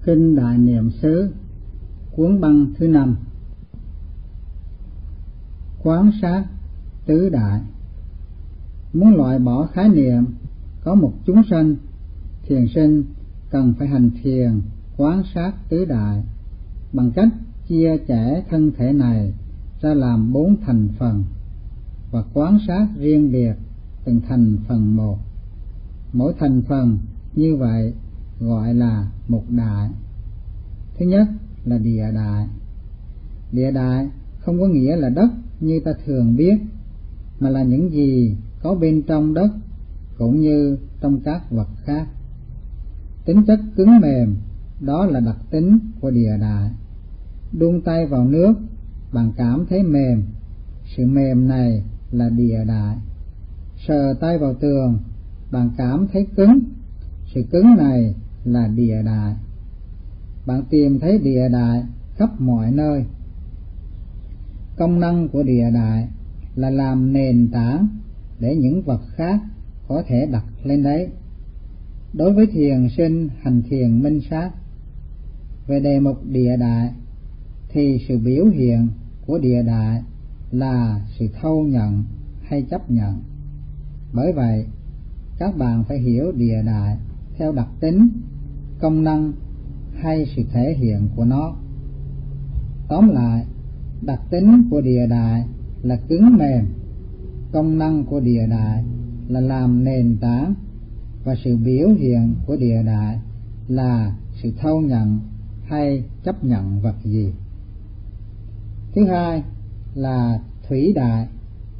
Kinh Đại Niệm xứ, cuốn băng thứ 5. Quán sát tứ đại. Muốn loại bỏ khái niệm có một chúng sanh, thiền sinh cần phải hành thiền quán sát tứ đại bằng cách chia chẻ thân thể này ra làm 4 thành phần và quan sát riêng biệt từng thành phần một. Mỗi thành phần như vậy gọi là một đại. Thứ nhất là địa đại. Địa đại không có nghĩa là đất như ta thường biết, mà là những gì có bên trong đất cũng như trong các vật khác. Tính chất cứng mềm, đó là đặc tính của địa đại. Đun tay vào nước, bạn cảm thấy mềm, sự mềm này là địa đại. Sờ tay vào tường, bạn cảm thấy cứng, sự cứng này là địa đại. Bạn tìm thấy địa đại khắp mọi nơi. Công năng của địa đại là làm nền tảng để những vật khác có thể đặt lên đấy. Đối với thiền sinh hành thiền minh sát, về đề mục địa đại thì sự biểu hiện của địa đại là sự thâu nhận hay chấp nhận. Bởi vậy, các bạn phải hiểu địa đại theo đặc tính, công năng hay sự thể hiện của nó. Tóm lại, đặc tính của địa đại là cứng mềm, công năng của địa đại là làm nền tảng, và sự biểu hiện của địa đại là sự thâu nhận hay chấp nhận vật gì. Thứ hai là thủy đại.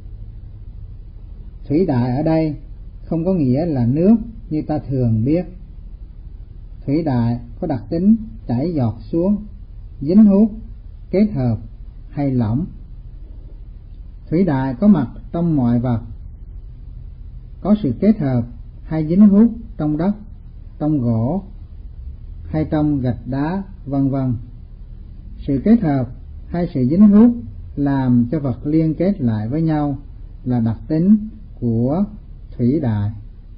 Thủy đại ở đây không có nghĩa là nước như ta thường biết. Thủy đại có đặc tính chảy giọt xuống, dính hút, kết hợp hay lỏng. Thủy đại có mặt trong mọi vật, có sự kết hợp hay dính hút trong đất, trong gỗ hay trong gạch đá, vân vân. Sự kết hợp hay sự dính hút làm cho vật liên kết lại với nhau là đặc tính của thủy đại.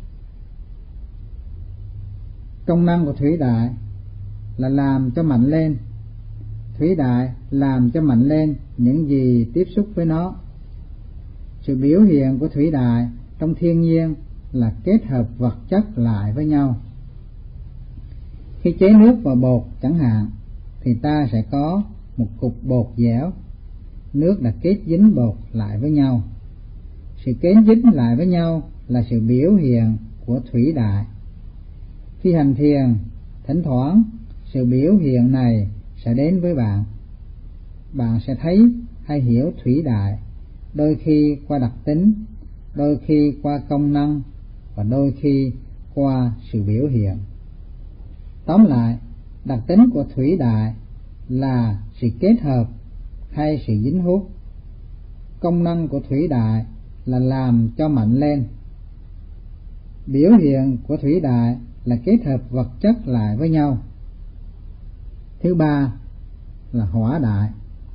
Công năng của thủy đại là làm cho mạnh lên. Thủy đại làm cho mạnh lên những gì tiếp xúc với nó. Sự biểu hiện của thủy đại trong thiên nhiên là kết hợp vật chất lại với nhau. Khi chế nước vào bột chẳng hạn, thì ta sẽ có một cục bột dẻo. Nước đã kết dính bột lại với nhau. Sự kết dính lại với nhau là sự biểu hiện của thủy đại. Khi hành thiền, thỉnh thoảng sự biểu hiện này sẽ đến với bạn. Bạn sẽ thấy hay hiểu thủy đại, đôi khi qua đặc tính, đôi khi qua công năng, và đôi khi qua sự biểu hiện. Tóm lại, đặc tính của thủy đại là sự kết hợp hay sự dính hút. Công năng của thủy đại là làm cho mạnh lên. Biểu hiện của thủy đại là kết hợp vật chất lại với nhau. Thứ ba là hỏa đại.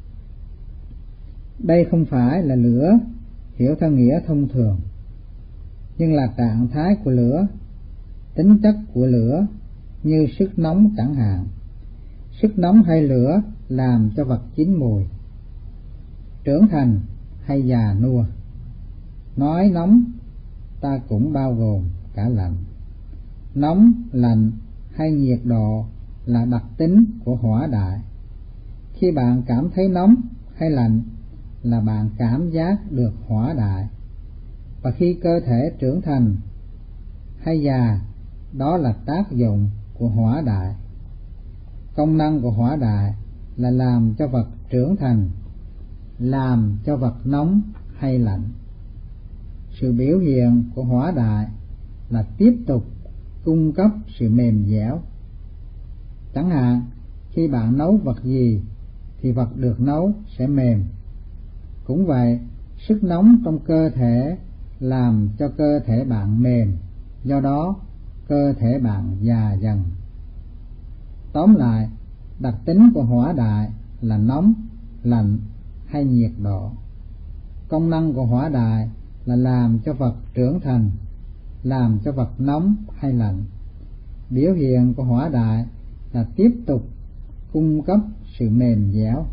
Đây không phải là lửa hiểu theo nghĩa thông thường, nhưng là trạng thái của lửa, tính chất của lửa như sức nóng chẳng hạn. Sức nóng hay lửa làm cho vật chín mùi, trưởng thành hay già nua. Nói nóng, ta cũng bao gồm cả lạnh. Nóng, lạnh hay nhiệt độ là đặc tính của hỏa đại. Khi bạn cảm thấy nóng hay lạnh là bạn cảm giác được hỏa đại. Và khi cơ thể trưởng thành hay già, đó là tác dụng của hỏa đại. Công năng của hỏa đại là làm cho vật trưởng thành, làm cho vật nóng hay lạnh. Sự biểu hiện của hỏa đại là tiếp tục cung cấp sự mềm dẻo. Chẳng hạn, khi bạn nấu vật gì thì vật được nấu sẽ mềm. Cũng vậy, sức nóng trong cơ thể làm cho cơ thể bạn mềm, do đó cơ thể bạn già dần. Tóm lại, đặc tính của hỏa đại là nóng, lạnh hay nhiệt độ. Công năng của hỏa đại là làm cho vật trưởng thành, làm cho vật nóng hay lạnh. Biểu hiện của hỏa đại là tiếp tục cung cấp sự mềm dẻo.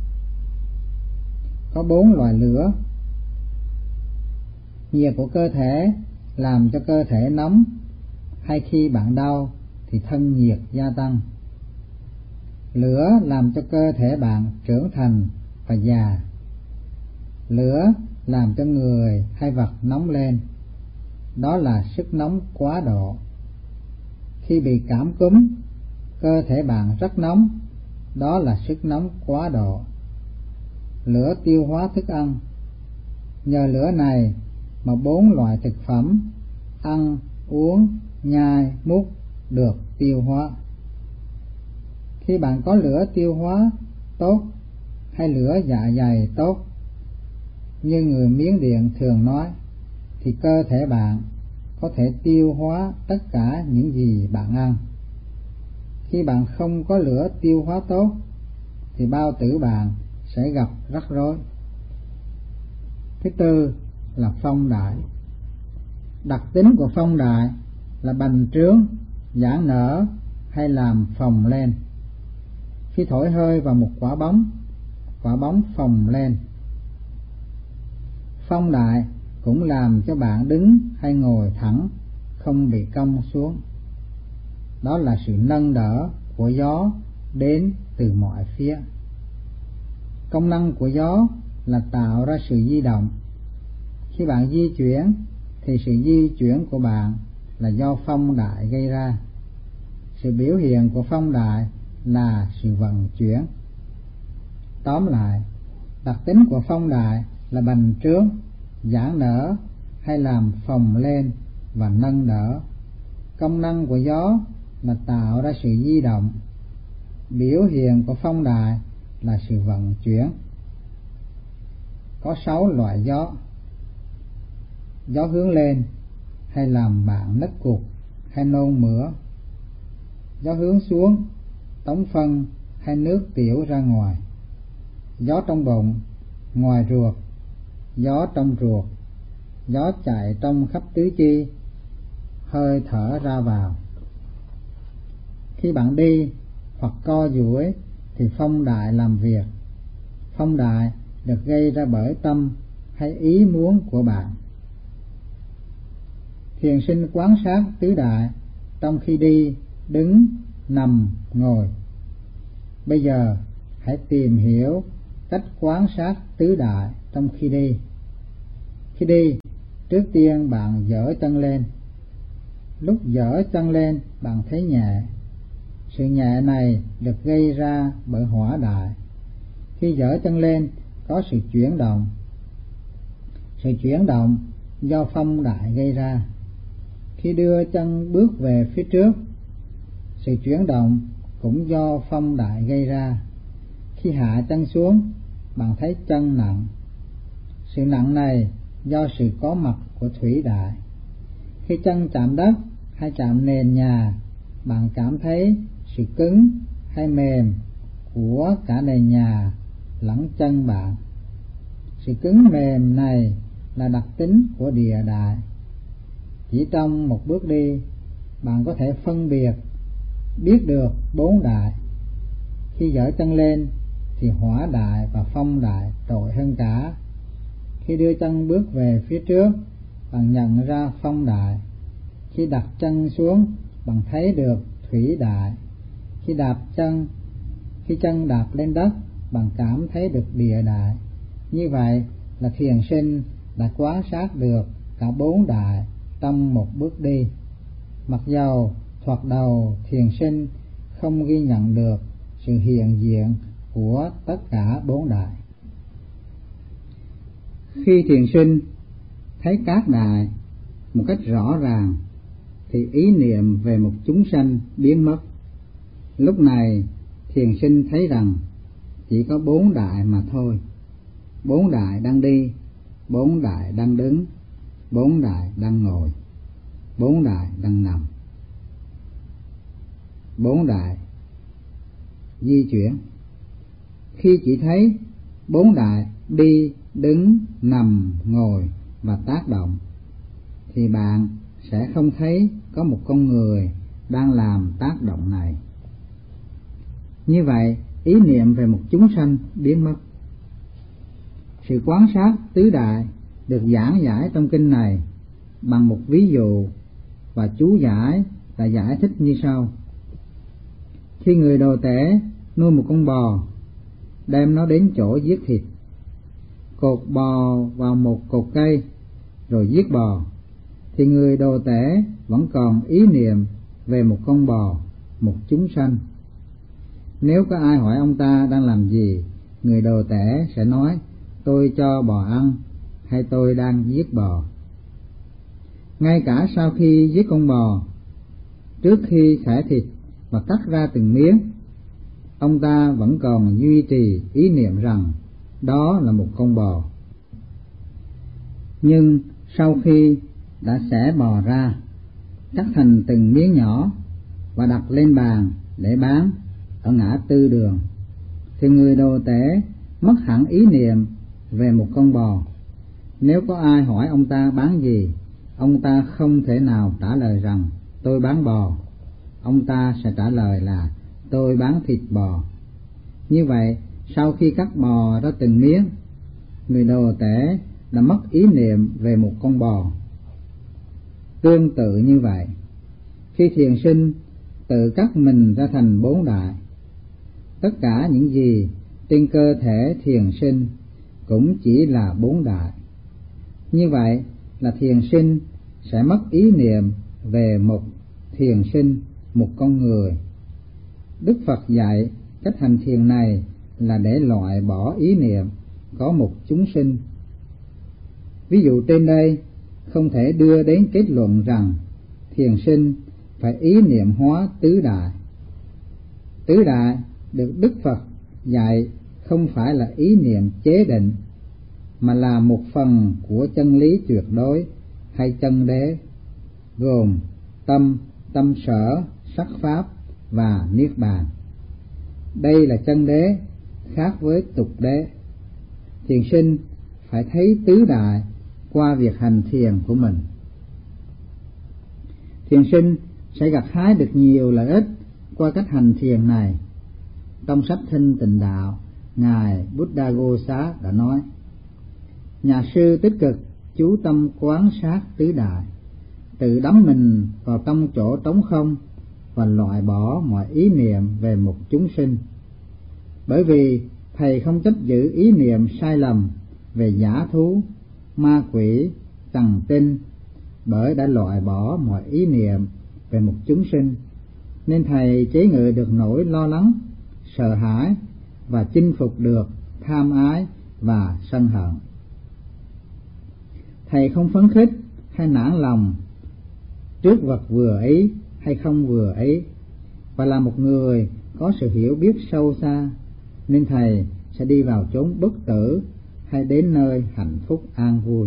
Có 4 loại lửa. Nhiệt của cơ thể làm cho cơ thể nóng, hay khi bạn đau thì thân nhiệt gia tăng. Lửa làm cho cơ thể bạn trưởng thành và già. Lửa làm cho người hay vật nóng lên, đó là sức nóng quá độ. Khi bị cảm cúm, cơ thể bạn rất nóng, đó là sức nóng quá độ. Lửa tiêu hóa thức ăn. Nhờ lửa này mà 4 loại thực phẩm ăn, uống, nhai, mút được tiêu hóa. Khi bạn có lửa tiêu hóa tốt hay lửa dạ dày tốt, như người Miến Điện thường nói, thì cơ thể bạn có thể tiêu hóa tất cả những gì bạn ăn. Khi bạn không có lửa tiêu hóa tốt thì bao tử bạn sẽ gặp rắc rối. Thứ tư là phong đại. Đặc tính của phong đại là bành trướng, giãn nở hay làm phồng lên. Khi thổi hơi vào một quả bóng phồng lên. Phong đại cũng làm cho bạn đứng hay ngồi thẳng, không bị cong xuống. Đó là sự nâng đỡ của gió đến từ mọi phía. Công năng của gió là tạo ra sự di động. Khi bạn di chuyển thì sự di chuyển của bạn là do phong đại gây ra. Sự biểu hiện của phong đại là sự vận chuyển. Tóm lại, đặc tính của phong đại là bành trướng, giãn nở hay làm phồng lên và nâng đỡ. Công năng của gió là tạo ra sự di động. Biểu hiện của phong đại là sự vận chuyển. Có 6 loại gió. Gió hướng lên hay làm bạn nứt cục hay nôn mửa. Gió hướng xuống, tống phân hay nước tiểu ra ngoài. Gió trong bụng, ngoài ruột. Gió trong ruột. Gió chạy trong khắp tứ chi, hơi thở ra vào. Khi bạn đi hoặc co duỗi thì phong đại làm việc. Phong đại được gây ra bởi tâm hay ý muốn của bạn. Thiền sinh quan sát tứ đại trong khi đi, đứng, nằm, ngồi. Bây giờ hãy tìm hiểu cách quan sát tứ đại trong khi đi. Khi đi, trước tiên bạn giở chân lên. Lúc giở chân lên bạn thấy nhẹ. Sự nhẹ này được gây ra bởi hỏa đại. Khi giở chân lên có sự chuyển động. Sự chuyển động do phong đại gây ra. Khi đưa chân bước về phía trước, sự chuyển động cũng do phong đại gây ra. Khi hạ chân xuống, bạn thấy chân nặng. Sự nặng này do sự có mặt của thủy đại. Khi chân chạm đất hay chạm nền nhà, bạn cảm thấy sự cứng hay mềm của cả nền nhà lẫn chân bạn. Sự cứng mềm này là đặc tính của địa đại. Chỉ trong một bước đi, bạn có thể phân biệt, biết được 4 đại. Khi giở chân lên thì hỏa đại và phong đại trội hơn cả. Khi đưa chân bước về phía trước, bạn nhận ra phong đại. Khi đặt chân xuống, bạn thấy được thủy đại. Khi chân đạp lên đất, bạn cảm thấy được địa đại. Như vậy là thiền sinh đã quan sát được cả 4 đại trong một bước đi. Mặc dầu thoạt đầu thiền sinh không ghi nhận được sự hiện diện của tất cả 4 đại. Khi thiền sinh thấy các đại một cách rõ ràng thì ý niệm về một chúng sanh biến mất. Lúc này thiền sinh thấy rằng chỉ có 4 đại mà thôi. 4 đại đang đi, 4 đại đang đứng, 4 đại đang ngồi, 4 đại đang nằm, 4 đại di chuyển. Khi chỉ thấy 4 đại đi, đứng, nằm, ngồi và tác động thì bạn sẽ không thấy có một con người đang làm tác động này. Như vậy, ý niệm về một chúng sanh biến mất. Sự quán sát tứ đại được giảng giải trong kinh này bằng một ví dụ, và chú giải là giải thích như sau. Khi người đồ tể nuôi một con bò, đem nó đến chỗ giết thịt, cột bò vào một cột cây rồi giết bò, thì người đồ tể vẫn còn ý niệm về một con bò, một chúng sanh. Nếu có ai hỏi ông ta đang làm gì, người đồ tể sẽ nói: tôi cho bò ăn, hay tôi đang giết bò. Ngay cả sau khi giết con bò, trước khi xẻ thịt và cắt ra từng miếng, ông ta vẫn còn duy trì ý niệm rằng đó là một con bò. Nhưng sau khi đã xẻ bò ra, cắt thành từng miếng nhỏ và đặt lên bàn để bán ở ngã tư đường, thì người đồ tể mất hẳn ý niệm về một con bò. Nếu có ai hỏi ông ta bán gì, ông ta không thể nào trả lời rằng tôi bán bò. Ông ta sẽ trả lời là tôi bán thịt bò. Như vậy, sau khi cắt bò ra từng miếng, người đồ tể đã mất ý niệm về một con bò. Tương tự như vậy, khi thiền sinh tự cắt mình ra thành bốn đại, tất cả những gì trên cơ thể thiền sinh cũng chỉ là bốn đại. Như vậy là thiền sinh sẽ mất ý niệm về một thiền sinh, một con người. Đức Phật dạy cách hành thiền này là để loại bỏ ý niệm có một chúng sinh. Ví dụ trên đây không thể đưa đến kết luận rằng thiền sinh phải ý niệm hóa tứ đại. Tứ đại được Đức Phật dạy không phải là ý niệm chế định, mà là một phần của chân lý tuyệt đối hay chân đế, gồm tâm, tâm sở, sắc pháp và niết bàn. Đây là chân đế khác với tục đế. Thiền sinh phải thấy tứ đại qua việc hành thiền của mình. Thiền sinh sẽ gặt hái được nhiều lợi ích qua cách hành thiền này. Trong sách Thanh Tịnh Đạo, Ngài Buddhaghosa đã nói: nhà sư tích cực chú tâm quán sát tứ đại, tự đắm mình vào trong chỗ trống không và loại bỏ mọi ý niệm về một chúng sinh. Bởi vì thầy không chấp giữ ý niệm sai lầm về giả thú, ma quỷ, trần tinh, bởi đã loại bỏ mọi ý niệm về một chúng sinh, nên thầy chế ngự được nỗi lo lắng, sợ hãi và chinh phục được tham ái và sân hận. Thầy không phấn khích hay nản lòng trước vật vừa ý hay không vừa ý, và là một người có sự hiểu biết sâu xa, nên thầy sẽ đi vào chốn bất tử hay đến nơi hạnh phúc an vui.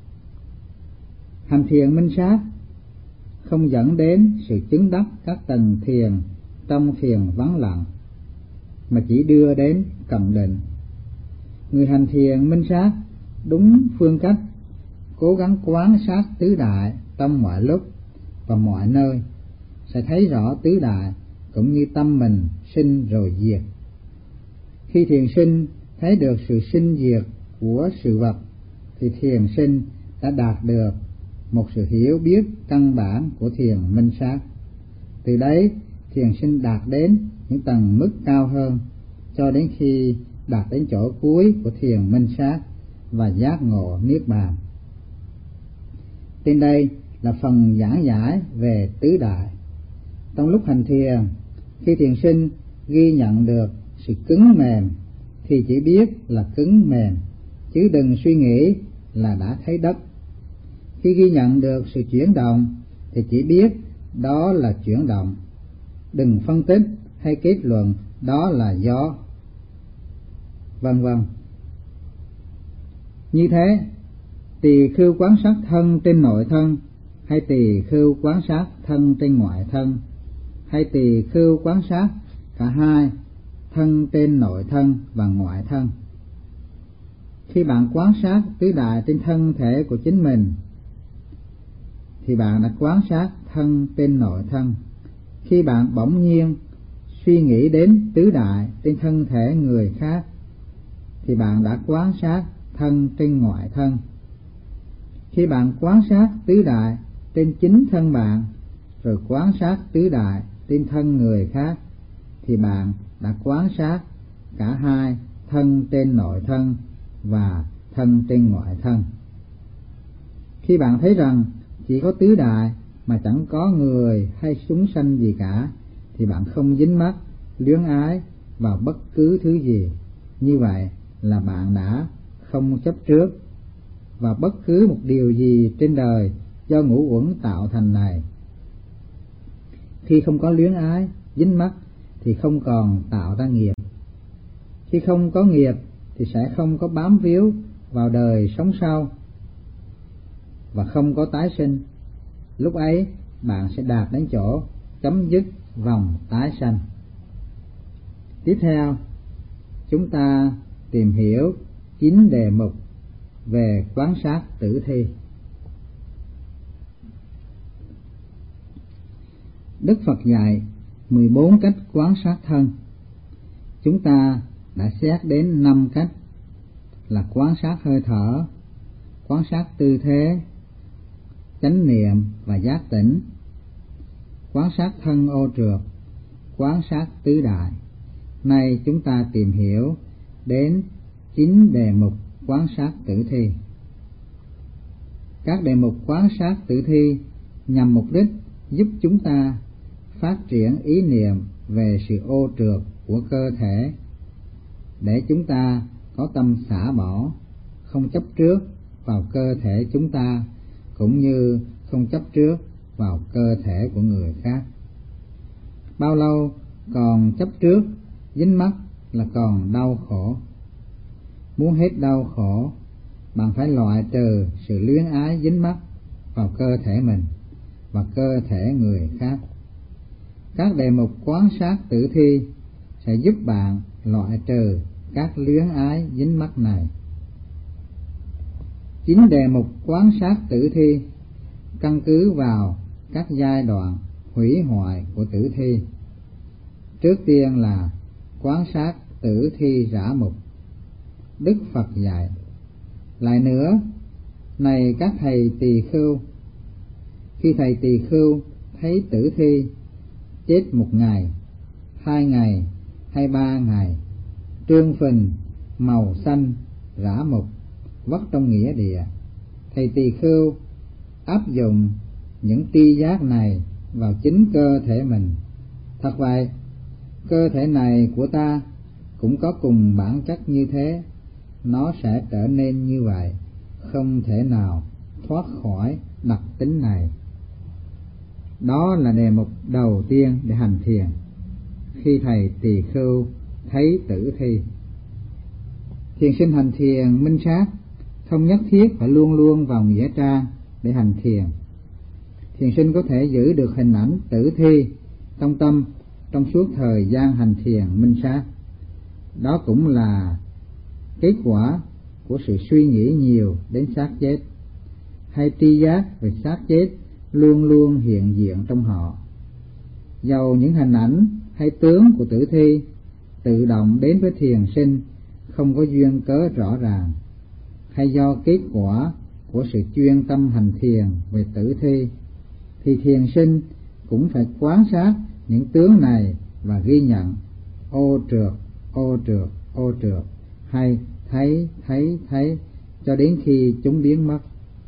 Hành thiền minh sát không dẫn đến sự chứng đắc các tầng thiền trong thiền vắng lặng, mà chỉ đưa đến cận định. Người hành thiền minh sát đúng phương cách, cố gắng quán sát tứ đại trong mọi lúc và mọi nơi, sẽ thấy rõ tứ đại cũng như tâm mình sinh rồi diệt. Khi thiền sinh thấy được sự sinh diệt của sự vật, thì thiền sinh đã đạt được một sự hiểu biết căn bản của thiền minh sát. Từ đấy, thiền sinh đạt đến những tầng mức cao hơn, cho đến khi đạt đến chỗ cuối của thiền minh sát và giác ngộ niết bàn. Trên đây là phần giảng giải về tứ đại. Trong lúc hành thiền, khi thiền sinh ghi nhận được sự cứng mềm thì chỉ biết là cứng mềm, chứ đừng suy nghĩ là đã thấy đất. Khi ghi nhận được sự chuyển động thì chỉ biết đó là chuyển động, đừng phân tích hay kết luận đó là gió, vân vân. Như thế, tỳ khưu quán sát thân trên nội thân, hay tỳ khưu quán sát thân trên ngoại thân, hay tỳ khưu quán sát cả hai, thân trên nội thân và ngoại thân. Khi bạn quán sát tứ đại trên thân thể của chính mình, thì bạn đã quán sát thân trên nội thân. Khi bạn bỗng nhiên suy nghĩ đến tứ đại trên thân thể người khác, thì bạn đã quán sát thân trên ngoại thân. Khi bạn quán sát tứ đại trên chính thân bạn, rồi quán sát tứ đại trên thân người khác, thì bạn đã quán sát cả hai thân trên nội thân và thân trên ngoại thân. Khi bạn thấy rằng chỉ có tứ đại mà chẳng có người hay chúng sanh gì cả, thì bạn không dính mắc, luyến ái vào bất cứ thứ gì. Như vậy là bạn đã không chấp trước vào bất cứ một điều gì trên đời do ngũ uẩn tạo thành này. Khi không có luyến ái, dính mắc thì không còn tạo ra nghiệp. Khi không có nghiệp thì sẽ không có bám víu vào đời sống sau và không có tái sinh. Lúc ấy bạn sẽ đạt đến chỗ chấm dứt vòng tái sanh. Tiếp theo, chúng ta tìm hiểu 9 đề mục về quán sát tử thi. Đức Phật dạy 14 cách quán sát thân. Chúng ta đã xét đến 5 cách là quán sát hơi thở, quán sát tư thế, chánh niệm và giác tỉnh, quán sát thân ô trượt, quán sát tứ đại. Nay chúng ta tìm hiểu đến 9 đề mục quán sát tử thi. Các đề mục quán sát tử thi nhằm mục đích giúp chúng ta phát triển ý niệm về sự ô trượt của cơ thể, để chúng ta có tâm xả bỏ, không chấp trước vào cơ thể chúng ta, cũng như không chấp trước vào cơ thể của người khác. Bao lâu còn chấp trước, dính mắc là còn đau khổ. Muốn hết đau khổ, bạn phải loại trừ sự luyến ái dính mắc vào cơ thể mình và cơ thể người khác. Các đề mục quán sát tử thi sẽ giúp bạn loại trừ các luyến ái dính mắc này. 9 đề mục quán sát tử thi căn cứ vào các giai đoạn hủy hoại của tử thi. Trước tiên là quán sát tử thi rã mục. Đức Phật dạy: lại nữa, này các thầy tỳ khưu, khi thầy tỳ khưu thấy tử thi chết 1 ngày, 2 ngày hay 3 ngày, trương phình, màu xanh, rã mục, vất trong nghĩa địa, thầy tỳ khưu áp dụng những tri giác này vào chính cơ thể mình. Thật vậy, cơ thể này của ta cũng có cùng bản chất như thế, nó sẽ trở nên như vậy, không thể nào thoát khỏi đặc tính này. Đó là đề mục đầu tiên để hành thiền. Khi thầy tỳ khưu thấy tử thi, thiền sinh hành thiền minh sát không nhất thiết phải luôn luôn vào nghĩa trang để hành thiền. Thiền sinh có thể giữ được hình ảnh tử thi trong tâm trong suốt thời gian hành thiền minh sát. Đó cũng là kết quả của sự suy nghĩ nhiều đến xác chết, hay tri giác về xác chết luôn luôn hiện diện trong họ. Dầu những hình ảnh hay tướng của tử thi tự động đến với thiền sinh không có duyên cớ rõ ràng, hay do kết quả của sự chuyên tâm hành thiền về tử thi, thì thiền sinh cũng phải quan sát những tướng này và ghi nhận ô trượt, ô trượt, ô trượt, hay thấy cho đến khi chúng biến mất.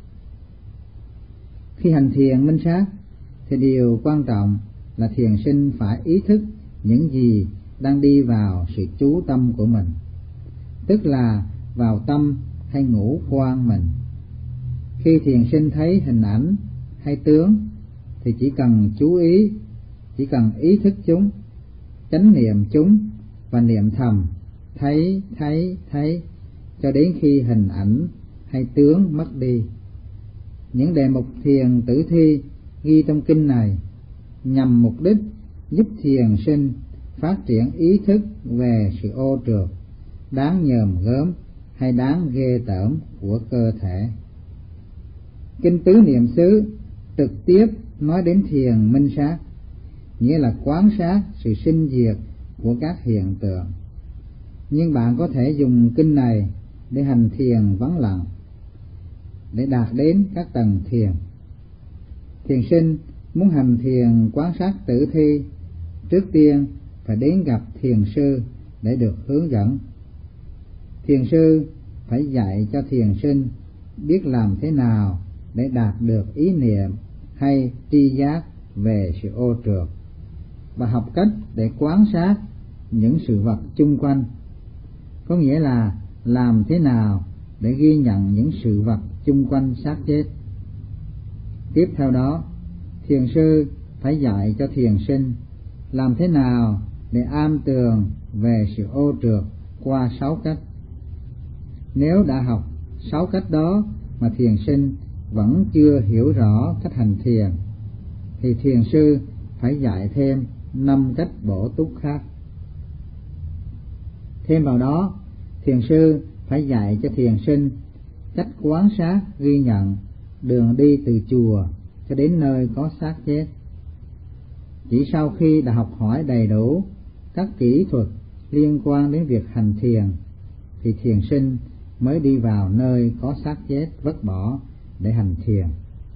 Khi hành thiền minh sát thì điều quan trọng là thiền sinh phải ý thức những gì đang đi vào sự chú tâm của mình, tức là vào tâm hay ngũ quan mình. Khi thiền sinh thấy hình ảnh hay tướng thì chỉ cần ý thức chúng, chánh niệm chúng và niệm thầm thấy cho đến khi hình ảnh hay tướng mất đi. Những đề mục thiền tử thi ghi trong kinh này nhằm mục đích giúp thiền sinh phát triển ý thức về sự ô trượt, đáng nhờm gớm hay đáng ghê tởm của cơ thể. Kinh Tứ Niệm xứ trực tiếp nói đến thiền minh sát, nghĩa là quan sát sự sinh diệt của các hiện tượng. Nhưng bạn có thể dùng kinh này để hành thiền vắng lặng, để đạt đến các tầng thiền. Thiền sinh muốn hành thiền quan sát tử thi, trước tiên phải đến gặp thiền sư để được hướng dẫn. Thiền sư phải dạy cho thiền sinh biết làm thế nào để đạt được ý niệm hay tri giác về sự ô trượt, và học cách để quan sát những sự vật chung quanh, có nghĩa là làm thế nào để ghi nhận những sự vật chung quanh xác chết. Tiếp theo đó, thiền sư phải dạy cho thiền sinh làm thế nào để am tường về sự ô trượt qua 6 cách. Nếu đã học 6 cách đó mà thiền sinh vẫn chưa hiểu rõ cách hành thiền, thì thiền sư phải dạy thêm 5 cách bổ túc khác. Thêm vào đó, thiền sư phải dạy cho thiền sinh cách quan sát ghi nhận đường đi từ chùa cho đến nơi có xác chết. Chỉ sau khi đã học hỏi đầy đủ các kỹ thuật liên quan đến việc hành thiền, thì thiền sinh mới đi vào nơi có xác chết vứt bỏ để hành thiền.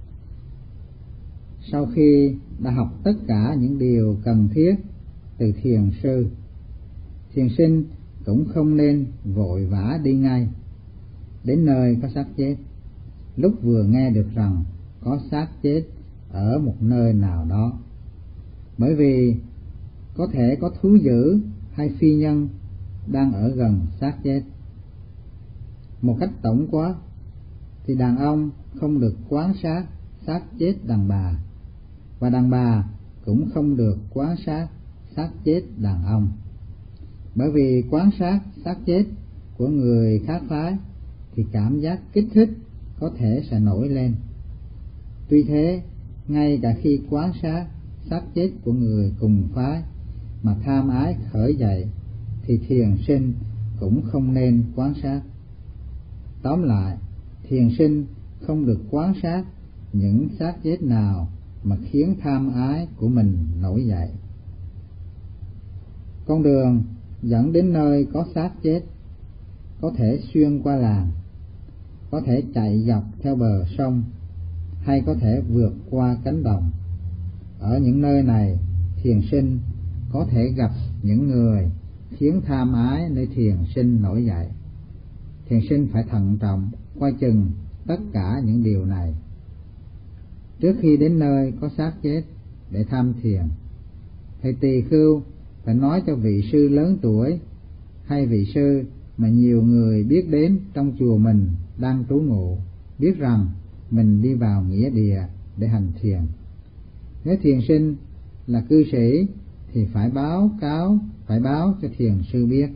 Sau khi đã học tất cả những điều cần thiết từ thiền sư, thiền sinh cũng không nên vội vã đi ngay đến nơi có xác chết lúc vừa nghe được rằng có xác chết ở một nơi nào đó, bởi vì có thể có thú dữ hay phi nhân đang ở gần xác chết. Một cách tổng quát thì đàn ông không được quan sát xác chết đàn bà, và đàn bà cũng không được quan sát xác chết đàn ông, bởi vì quan sát xác chết của người khác phái thì cảm giác kích thích có thể sẽ nổi lên. Tuy thế, ngay cả khi quan sát xác chết của người cùng phái mà tham ái khởi dậy, thì thiền sinh cũng không nên quan sát. Tóm lại, thiền sinh không được quan sát những xác chết nào mà khiến tham ái của mình nổi dậy. Con đường dẫn đến nơi có xác chết có thể xuyên qua làng, có thể chạy dọc theo bờ sông, hay có thể vượt qua cánh đồng. Ở những nơi này, thiền sinh có thể gặp những người khiến tham ái nơi thiền sinh nổi dậy. Thiền sinh phải thận trọng coi chừng tất cả những điều này. Trước khi đến nơi có xác chết để tham thiền, thầy tỳ khưu phải nói cho vị sư lớn tuổi hay vị sư mà nhiều người biết đến trong chùa mình đang trú ngụ biết rằng mình đi vào nghĩa địa để hành thiền. Nếu thiền sinh là cư sĩ thì phải báo cho thiền sư biết.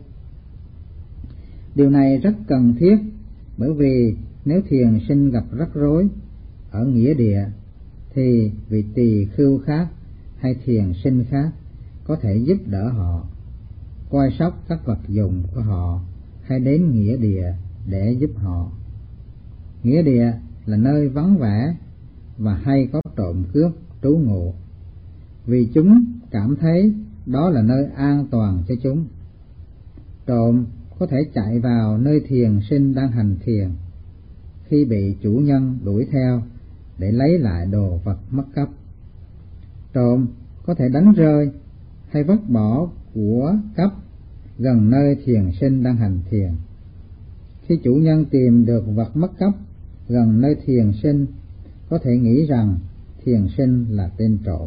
Điều này rất cần thiết, bởi vì nếu thiền sinh gặp rắc rối ở nghĩa địa thì vị tỳ khưu khác hay thiền sinh khác có thể giúp đỡ họ, coi sóc các vật dụng của họ hay đến nghĩa địa để giúp họ. Nghĩa địa là nơi vắng vẻ và hay có trộm cướp trú ngụ, vì chúng cảm thấy đó là nơi an toàn cho chúng. Trộm có thể chạy vào nơi thiền sinh đang hành thiền khi bị chủ nhân đuổi theo để lấy lại đồ vật mất cắp. Trộm có thể đánh rơi hay vứt bỏ của cắp gần nơi thiền sinh đang hành thiền. Khi chủ nhân tìm được vật mất cắp gần nơi thiền sinh, có thể nghĩ rằng thiền sinh là tên trộm.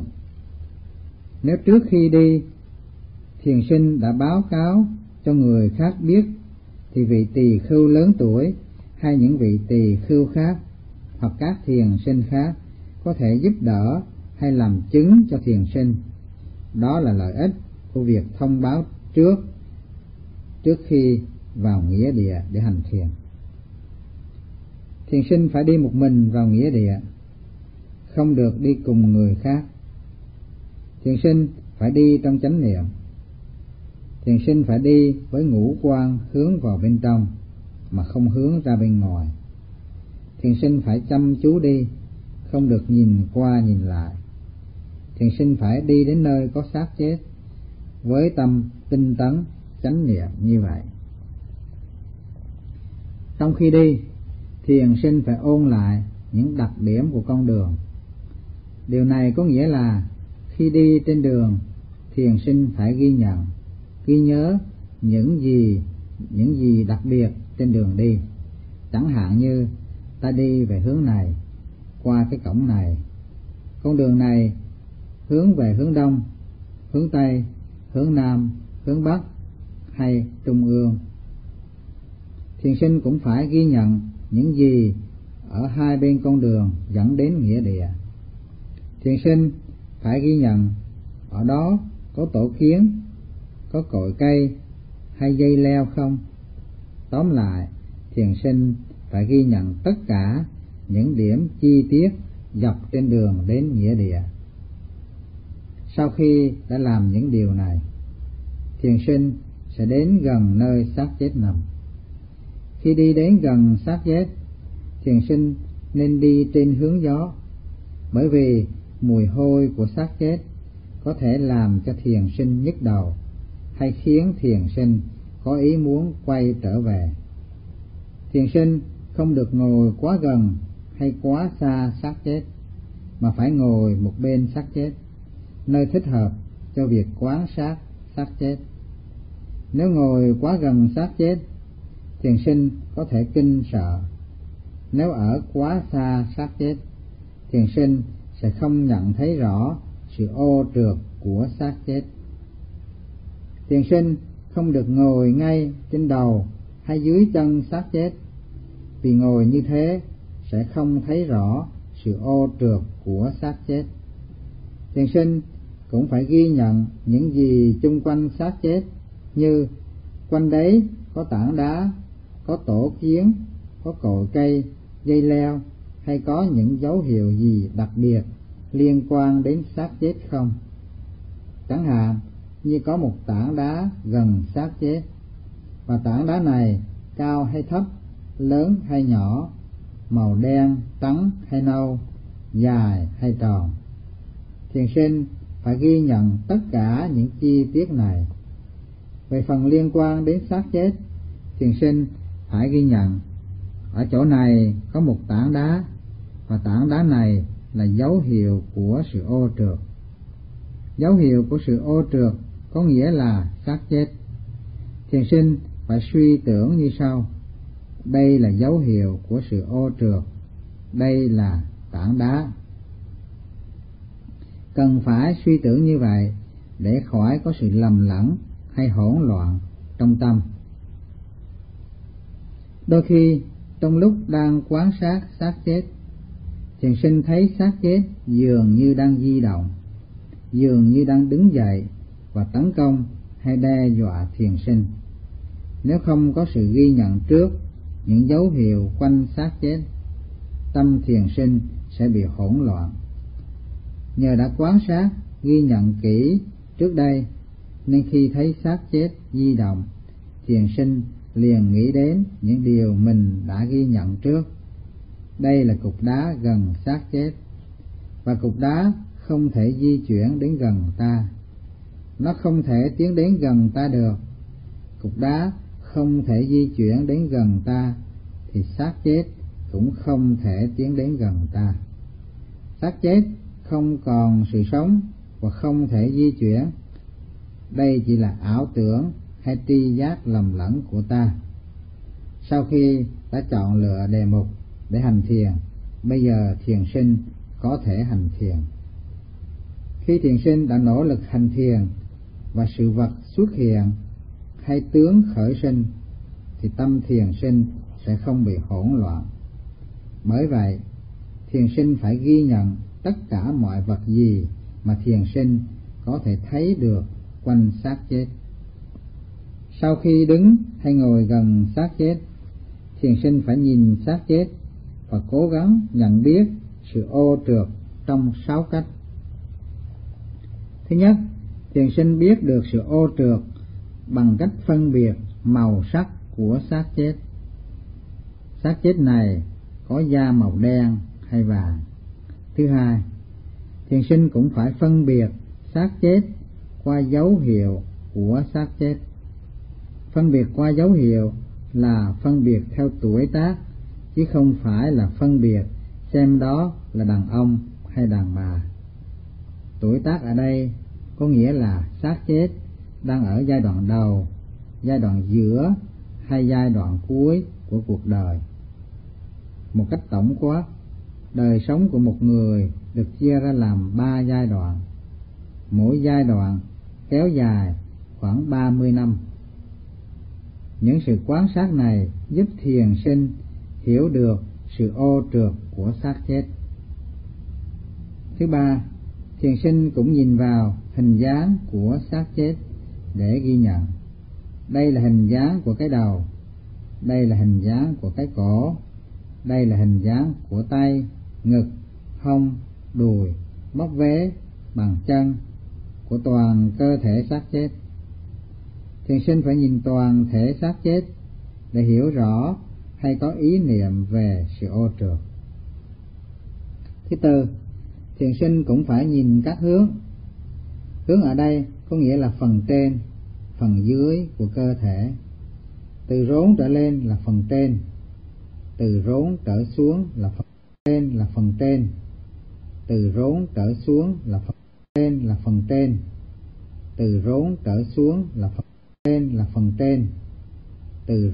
Nếu trước khi đi, thiền sinh đã báo cáo cho người khác biết, thì vị tỳ khưu lớn tuổi hay những vị tỳ khưu khác hoặc các thiền sinh khác có thể giúp đỡ hay làm chứng cho thiền sinh. Đó là lợi ích của việc thông báo trước khi vào nghĩa địa để hành thiền. Thiền sinh phải đi một mình vào nghĩa địa, không được đi cùng người khác. Thiền sinh phải đi trong chánh niệm. Thiền sinh phải đi với ngũ quan hướng vào bên trong mà không hướng ra bên ngoài. Thiền sinh phải chăm chú đi, không được nhìn qua nhìn lại. thiền sinh phải đi đến nơi có xác chết với tâm tinh tấn chánh niệm như vậy. Trong khi đi, thiền sinh phải ôn lại những đặc điểm của con đường. Điều này có nghĩa là khi đi trên đường, thiền sinh phải ghi nhớ những gì đặc biệt trên đường đi. Chẳng hạn như ta đi về hướng này, qua cái cổng này, con đường này hướng về hướng đông, hướng tây, hướng nam, hướng bắc hay trung ương. Thiền sinh cũng phải ghi nhận những gì ở hai bên con đường dẫn đến nghĩa địa. Thiền sinh phải ghi nhận ở đó có tổ kiến, có cội cây hay dây leo không. Tóm lại, thiền sinh phải ghi nhận tất cả những điểm chi tiết dọc trên đường đến nghĩa địa. Sau khi đã làm những điều này, thiền sinh sẽ đến gần nơi xác chết nằm. Khi đi đến gần xác chết, thiền sinh nên đi trên hướng gió, bởi vì mùi hôi của xác chết có thể làm cho thiền sinh nhức đầu hay khiến thiền sinh có ý muốn quay trở về. Thiền sinh không được ngồi quá gần hay quá xa xác chết, mà phải ngồi một bên xác chết, nơi thích hợp cho việc quan sát xác chết. Nếu ngồi quá gần xác chết, thiền sinh có thể kinh sợ. Nếu ở quá xa xác chết, thiền sinh sẽ không nhận thấy rõ sự ô trượt của xác chết. Thiền sinh không được ngồi ngay trên đầu hay dưới chân xác chết, vì ngồi như thế sẽ không thấy rõ sự ô trượt của xác chết. Thiền sinh cũng phải ghi nhận những gì chung quanh xác chết, như quanh đấy có tảng đá, có tổ kiến, có cội cây, dây leo, hay có những dấu hiệu gì đặc biệt liên quan đến xác chết không. Chẳng hạn như có một tảng đá gần xác chết, và tảng đá này cao hay thấp, lớn hay nhỏ, màu đen, trắng hay nâu, dài hay tròn. Thiền sinh phải ghi nhận tất cả những chi tiết này. Về phần liên quan đến xác chết, thiền sinh phải ghi nhận ở chỗ này có một tảng đá, và tảng đá này là dấu hiệu của sự ô trượt. Dấu hiệu của sự ô trượt có nghĩa là xác chết. Thiền sinh phải suy tưởng như sau: đây là dấu hiệu của sự ô trượt, đây là tảng đá. Cần phải suy tưởng như vậy để khỏi có sự lầm lẫn hay hỗn loạn trong tâm. Đôi khi trong lúc đang quan sát xác chết, thiền sinh thấy xác chết dường như đang di động, dường như đang đứng dậy và tấn công hay đe dọa thiền sinh. Nếu không có sự ghi nhận trước những dấu hiệu quanh xác chết, tâm thiền sinh sẽ bị hỗn loạn. Nhờ đã quan sát, ghi nhận kỹ trước đây, nên khi thấy xác chết di động, thiền sinh liền nghĩ đến những điều mình đã ghi nhận trước. Đây là cục đá gần xác chết, và cục đá không thể di chuyển đến gần ta. Nó không thể tiến đến gần ta được. Cục đá không thể di chuyển đến gần ta, thì xác chết cũng không thể tiến đến gần ta. Xác chết không còn sự sống và không thể di chuyển. Đây chỉ là ảo tưởng hay tri giác lầm lẫn của ta. Sau khi đã chọn lựa đề mục để hành thiền, bây giờ thiền sinh có thể hành thiền. Khi thiền sinh đã nỗ lực hành thiền và sự vật xuất hiện hay tướng khởi sinh, thì tâm thiền sinh sẽ không bị hỗn loạn. Bởi vậy, thiền sinh phải ghi nhận tất cả mọi vật gì mà thiền sinh có thể thấy được quanh xác chết. Sau khi đứng hay ngồi gần xác chết, thiền sinh phải nhìn xác chết và cố gắng nhận biết sự ô trượt trong 6 cách. Thứ nhất, thiền sinh biết được sự ô trượt bằng cách phân biệt màu sắc của xác chết. Xác chết này có da màu đen hay vàng. Thứ hai, Thiền sinh cũng phải phân biệt xác chết qua dấu hiệu của xác chết. Phân biệt qua dấu hiệu là phân biệt theo tuổi tác, chứ không phải là phân biệt xem đó là đàn ông hay đàn bà. Tuổi tác ở đây có nghĩa là xác chết đang ở giai đoạn đầu, giai đoạn giữa hay giai đoạn cuối của cuộc đời. Một cách tổng quát, đời sống của một người được chia ra làm 3 giai đoạn. Mỗi giai đoạn kéo dài khoảng 30 năm. Những sự quan sát này giúp thiền sinh hiểu được sự ô trượt của xác chết. Thứ ba, thiền sinh cũng nhìn vào hình dáng của xác chết để ghi nhận. Đây là hình dáng của cái đầu, đây là hình dáng của cái cổ, đây là hình dáng của tay, ngực, hông, đùi, bắp vế, bàn chân, của toàn cơ thể xác chết. Thiền sinh phải nhìn toàn thể xác chết để hiểu rõ hay có ý niệm về sự ô trượt. Thứ tư, thiền sinh cũng phải nhìn các hướng. Hướng ở đây có nghĩa là phần trên, phần dưới của cơ thể. Từ rốn trở lên là phần trên, từ rốn trở xuống là phần trên là phần trên, từ rốn trở xuống là phần trên là phần trên, từ rốn trở xuống là phần trên là phần trên, từ